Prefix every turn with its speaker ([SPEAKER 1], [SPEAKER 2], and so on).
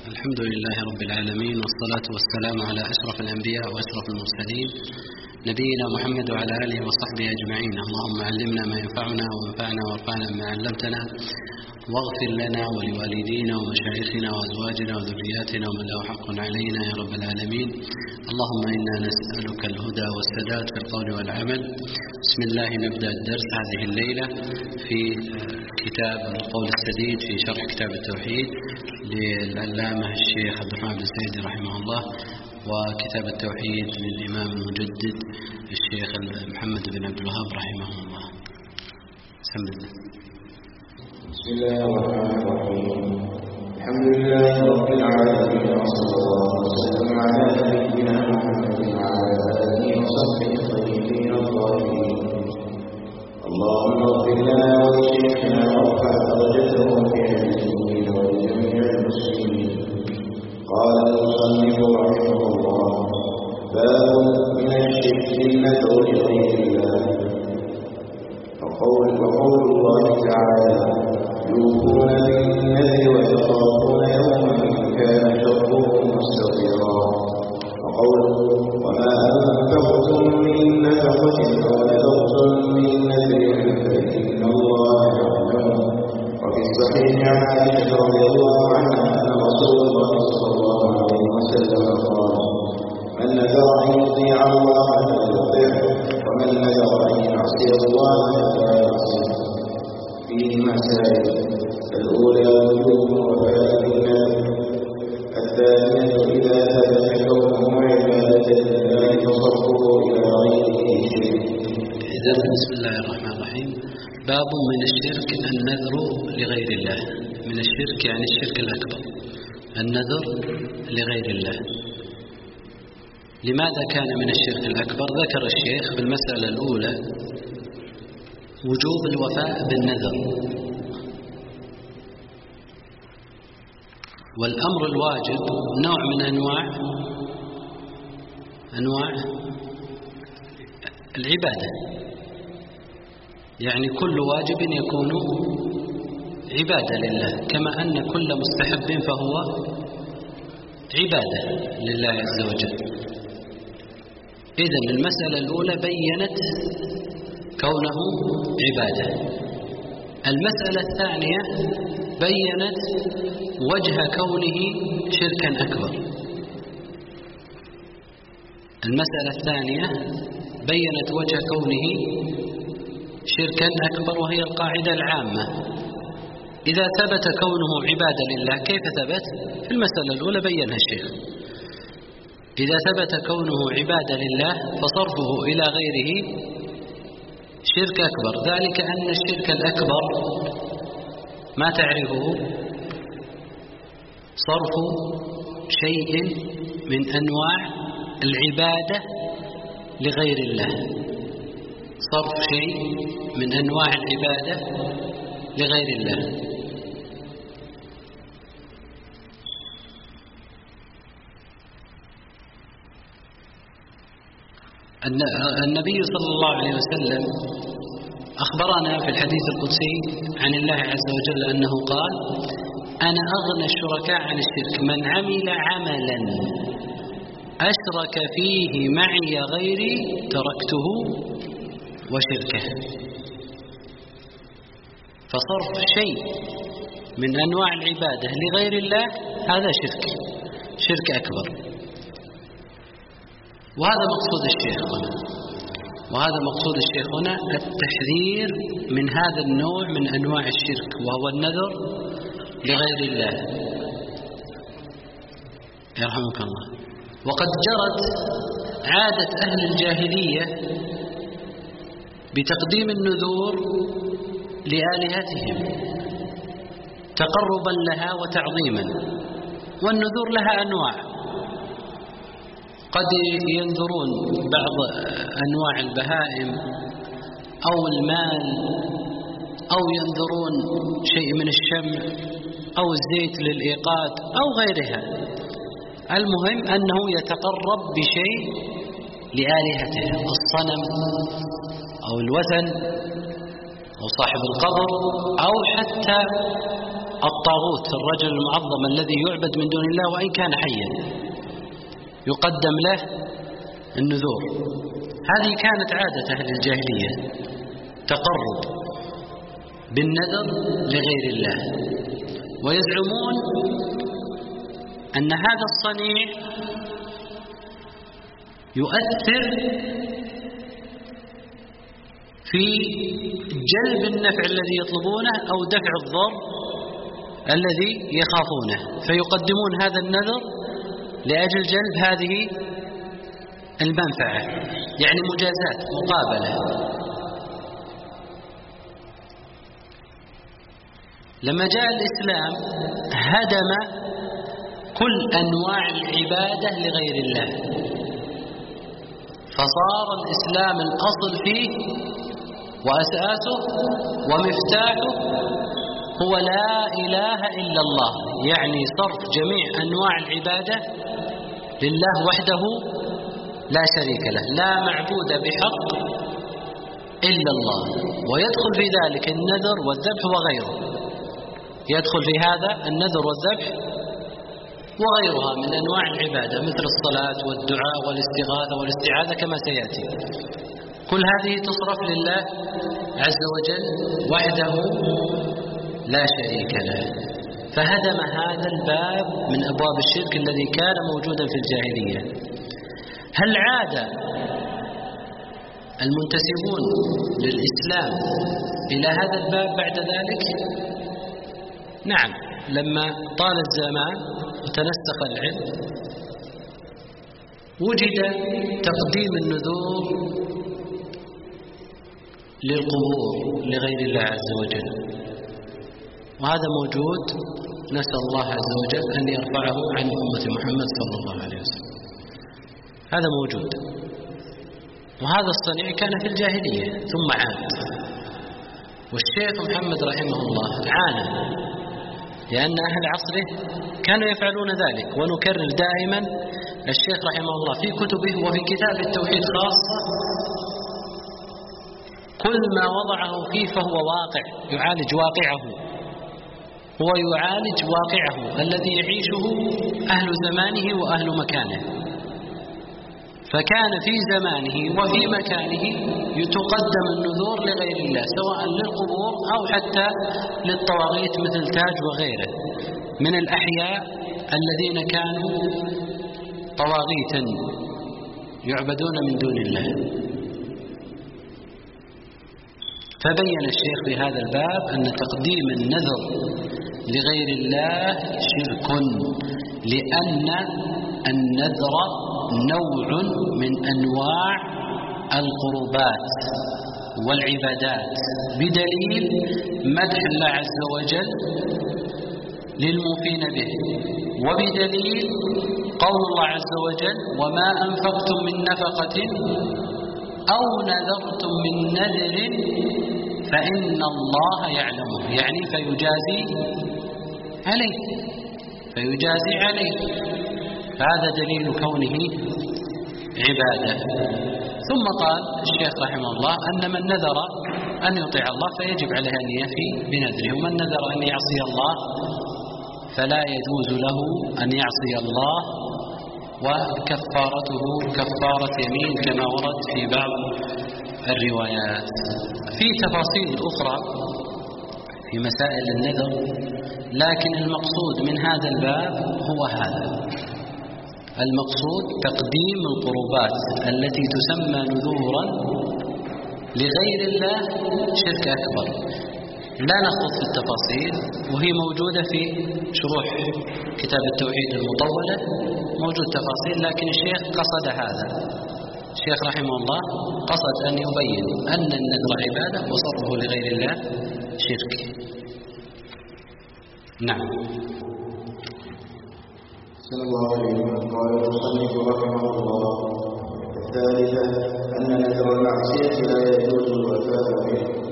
[SPEAKER 1] الحمد لله رب العالمين، والصلاة والسلام على أشرف الأنبياء وأشرف المرسلين نبينا محمد وعلى آله وصحبه أجمعين. اللهم علمنا ما ينفعنا وانفعنا وارفعنا بما علمتنا، واغفر لنا ولوالدينا ومشايخنا وأزواجنا وذرياتنا ومن له حق علينا يا رب العالمين. اللهم إنا نسألك الهدى والسداد في القول والعمل. بسم الله نبدأ الدرس هذه الليلة في كتاب القول السديد في شرح كتاب التوحيد للعلامة الشيخ عبد الرحمن بن سعيد رحمه الله، وكتاب التوحيد للإمام المجدد الشيخ محمد بن عبد الوهاب رحمه الله. بسم الله.
[SPEAKER 2] بسم الله الرحمن الرحيم. الحمد لله رب العالمين، وصلى الله وسلم على نبينا محمد وعلى آله وصحبه الطيبين الطاهرين. اللهم اغفر لنا ولشيخنا وارفع درجته في المسلمين ولجميع المسلمين. قال المصنف رحمه الله: باب من الشرك الندعو لغير الله. وقول الله تعالى: يوفون بالنذر ويخافون يوما كان شره مستطيرا. وقوله: وما أنفقتم من نفقة أو نذرتم من نذر فإن الله يعلمه. وفي الصحيح عن عائشة رضي الله عنها أن رسول الله صلى الله عليه وسلم قال: من نذر أن يطيع الله فليطعه، ومن نذر أن يعصي الله فلا يعصيه. فيه مسائل: الأولى وجوب وفاء النذر، الثانية إذا ثبت كونه عبادة لله فصرفه إلى غيره شرك.
[SPEAKER 1] إذن بسم الله الرحمن الرحيم. باب من الشرك النذر لغير الله. من الشرك يعني الشرك الأكبر، النذر لغير الله. لماذا كان من الشرك الأكبر؟ ذكر الشيخ في المسألة الأولى وجوب الوفاء بالنذر، والأمر الواجب نوع من أنواع العبادة، يعني كل واجب يكون عبادة لله، كما أن كل مستحب فهو عبادة لله عز وجل. إذن المسألة الأولى بيّنت كونه عبادة. المسألة الثانية بيّنت وجه كونه شركا أكبر. المسألة الثانية بيّنت وجه كونه شركا أكبر، وهي القاعدة العامة: إذا ثبت كونه عبادة لله. كيف ثبت؟ في المسألة الأولى بيّنها الشيخ: إذا ثبت كونه عبادة لله فصرفه إلى غيره شرك أكبر. ذلك أن الشرك الأكبر ما تعرفه؟ صرف شيء من أنواع العبادة لغير الله. صرف شيء من أنواع العبادة لغير الله. النبي صلى الله عليه وسلم أخبرنا في الحديث القدسي عن الله عز وجل أنه قال: أنا أغنى الشركاء عن الشرك من عمل عملا أشرك فيه معي غيري تركته وشركه. فصرف شيء من أنواع العبادة لغير الله هذا شرك أكبر. وهذا مقصود الشيخ هنا التحذير من هذا النوع من أنواع الشرك، وهو النذر لغير الله. يرحمك الله. وقد جرت عادة أهل الجاهلية بتقديم النذور لآلهتهم تقربا لها وتعظيما. والنذور لها أنواع: قد ينذرون بعض أنواع البهائم أو المال، أو ينذرون شيء من الشمع أو الزيت للإيقاد أو غيرها. المهم أنه يتقرب بشيء لآلهته، الصنم أو الوثن أو صاحب القبر أو حتى الطاغوت الرجل المعظم الذي يعبد من دون الله وإن كان حيا يقدم له النذور. هذه كانت عادة أهل الجاهلية، تقرب بالنذر لغير الله، ويزعمون أن هذا الصنيع يؤثر في جلب النفع الذي يطلبونه أو دفع الضر الذي يخافونه، فيقدمون هذا النذر لأجل جلب هذه المنفعة، يعني مجازات مقابلة. لما جاء الإسلام هدم كل أنواع العبادة لغير الله، فصار الإسلام الأصل فيه وأساسه ومفتاحه هو لا إله إلا الله، يعني صرف جميع أنواع العبادة لله وحده لا شريك له، لا معبود بحق إلا الله. ويدخل في ذلك النذر والذبح وغيره، يدخل في هذا النذر والذبح وغيرها من أنواع العبادة مثل الصلاة والدعاء والاستغاثة والاستعاذة كما سيأتي. كل هذه تصرف لله عز وجل وحده لا شريك له. فهدم هذا الباب من أبواب الشرك الذي كان موجودا في الجاهلية. هل عاد المنتسبون للإسلام إلى هذا الباب بعد ذلك؟ نعم، لما طال الزمان وتنسخ العلم وجد تقديم النذور للقبور لغير الله عز وجل، وهذا موجود، نسأل الله عز وجل أن يرفعه عن أمة محمد صلى الله عليه وسلم. هذا موجود، وهذا الصنيع كان في الجاهلية ثم عاد. والشيخ محمد رحمه الله عانى، لأن أهل عصره كانوا يفعلون ذلك. ونكرر دائما الشيخ رحمه الله في كتبه وفي كتاب التوحيد خاصة كل ما وضعه فيه فهو واقع، يعالج واقعه، هو يعالج واقعه الذي يعيشه أهل زمانه وأهل مكانه. فكان في زمانه وفي مكانه يتقدم النذور لغير الله، سواء للقبور أو حتى للطواغيت مثل تاج وغيره من الأحياء الذين كانوا طواغيتا يعبدون من دون الله. فبين الشيخ في هذا الباب أن تقديم النذر لغير الله شرك، لأن النذر نوع من أنواع القربات والعبادات، بدليل مدح الله عز وجل للموفين به، وبدليل قول الله عز وجل وما أنفقتم من نفقة أو نذرتم من نذر فإن الله يعلمه، يعني فيجازي عليه. فهذا دليل كونه عبادة. ثم قال الشيخ رحمه الله أن من نذر أن يطيع الله فيجب عليه أن يفي بنذره، ومن نذر أن يعصي الله فلا يجوز له أن يعصي الله، وكفارته كفارة يمين كما ورد في بعض الروايات. في تفاصيل أخرى في مسائل النذر، لكن المقصود من هذا الباب هو هذا، المقصود تقديم القربات التي تسمى نذورا لغير الله شرك أكبر. لا نخوض في التفاصيل، وهي موجودة في شروح كتاب التوحيد المطولة، موجود تفاصيل، لكن الشيخ قصد هذا، الشيخ رحمه الله قصد أن يبين أن النذر عبادة وصرفه لغير الله شرك. نعم.
[SPEAKER 2] صلى الله عليه وسلم. قال المصنف رحمه الله: الثالثة أن نذر المعصية لا يجوز الوفاء به،